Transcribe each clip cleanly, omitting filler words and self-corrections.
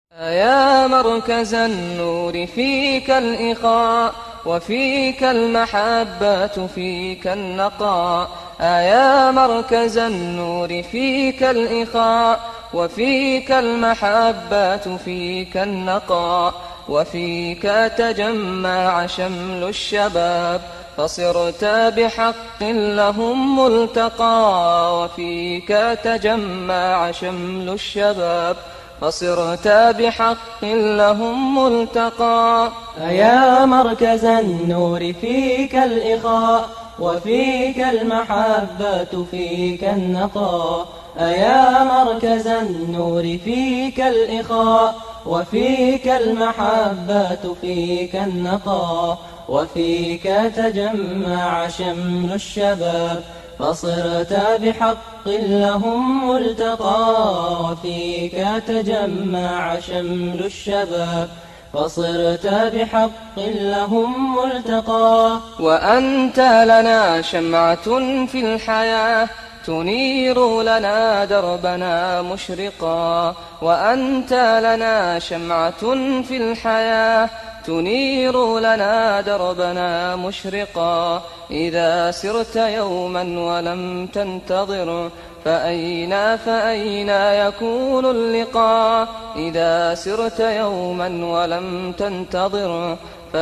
يا مركز النور فيك الإخاء وفيك المحبة فيك النقاء. يا مركز النور فيك الإخاء وفيك المحبة فيك النقاء. وفيك تجمع شمل الشباب فصرت بحق لهم ملتقى. وفيك تجمع شمل الشباب فصرت بحق لهم ملتقى. يا مركز النور فيك الإخاء وفيك المحبة فيك النقاء. يا مركز النور فيك الإخاء وفيك المحبة فيك النقاء. وفيك تجمع شمل الشباب فصرت بحق لهم ملتقى. وفيك تجمع شمل الشباب فصرت بحق لهم ملتقى. وأنت لنا شمعة في الحياة تنير لنا دربنا مشرقا. وأنت لنا شمعة في الحياة تنير لنا دربنا مشرقا. إذا سرت يوما ولم تنتظر فأين يكون اللقاء. إذا سرت يوما ولم تنتظر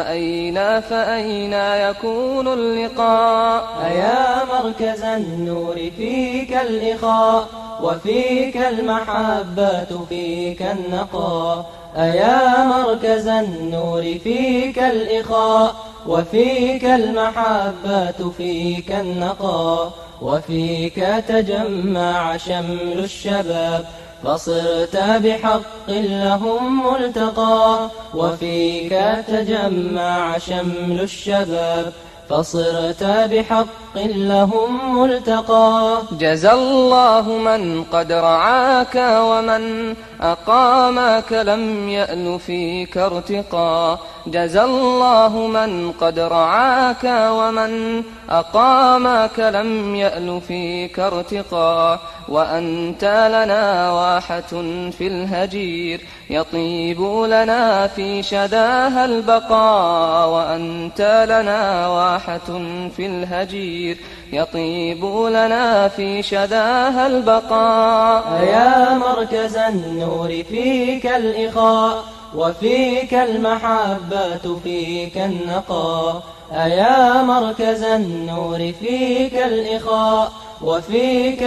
فأين يكون اللقاء. يا مركز النور فيك الإخاء وفيك المحبة فيك النقاء. يا مركز النور فيك الإخاء وفيك المحبة فيك النقاء. وفيك تجمع شمل الشباب فصرت بحق لهم ملتقى. وفيك تجمع شمل الشباب فصرت بحق لهم ملتقى. جزى الله من قد رعاك ومن أقامك لم يأل فيك ارتقا. جزى الله من قد رعاك ومن أقامك لم يأل فيك ارتقا. وأنت لنا واحة في الهجير يطيب لنا في شداها البقاء. وأنت لنا واحة في الهجير يطيب لنا في شداها البقاء. يا مركز النور فيك الإخاء وفيك المحبة فيك النقاء. يا مركز النور فيك الإخاء وفيك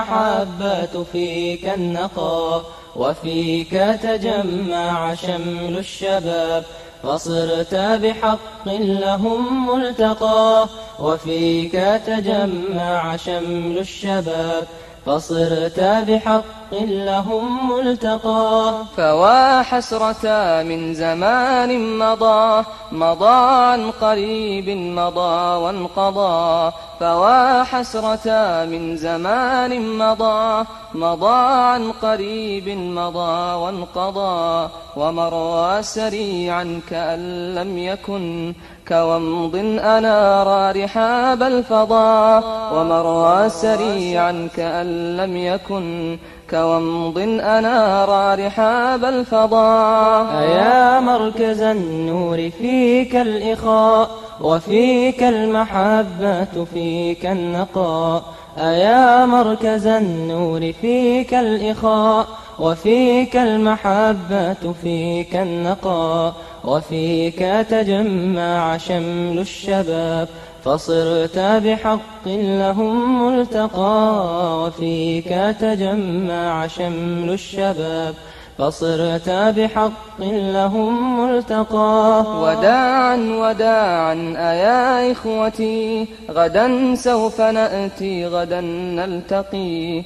المحبة فيك النقاء. وفيك تجمع شمل الشباب فصرت بحق لهم ملتقى. وفيك تجمع شمل الشباب فصرت بحق لهم ملتقى. فوا حسرة من زمان مضى عن قريب مضى وانقضى. فوا حسرة من زمان مضى عن قريب مضى وانقضى. ومر سريعا كأن لم يكن كومض أنار رحاب الفضاء. ومر سريعا كأن لم يكن كومض أنار رحاب الفضاء. يا مركز النور فيك الإخاء وفيك المحبة فيك النقاء. يا مركز النور فيك الإخاء وفيك المحبة فيك النقاء. وفيك تجمع شمل الشباب فصرت بحق لهم ملتقى. وفيك تجمع شمل الشباب فصرت بحق لهم ملتقى. وداعا أيا إخوتي غدا سوف نأتي غدا نلتقي.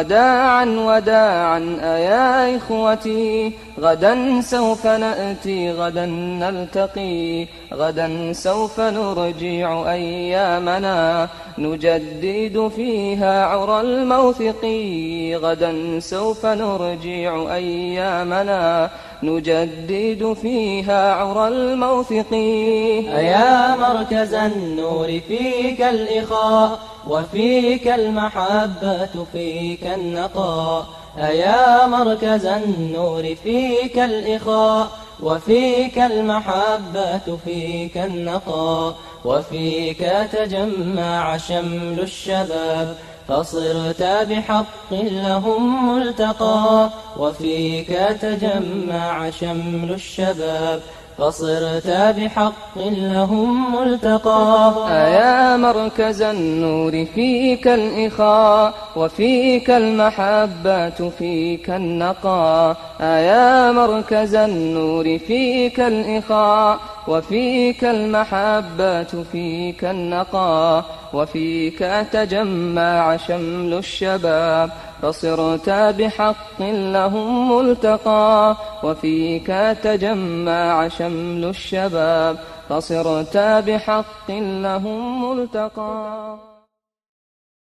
وداعا أيا إخوتي غدا سوف نأتي غدا نلتقي. غدا سوف نرجع أيامنا نجدد فيها عرى الموثق. غدا سوف نرجع أيامنا نجدد فيها عرى الموثق. يا مركز النور فيك الإخاء وفيك المحبة فيك النقاء. أيا مركز النور فيك الإخاء وفيك المحبة فيك النقاء وفيك تجمع شمل الشباب فصرت بحق لهم ملتقى وفيك تجمع شمل الشباب فصرت بحق لهم ملتقى أيا مركز النور فيك الإخاء وفيك المحبة فيك النقاء أيا مركز النور فيك الإخاء وفيك المحبة فيك النقاء وفيك تجمع شمل الشباب فصرت بحق لهم ملتقى وفيك تجمع شمل الشباب فصرت بحق لهم ملتقى.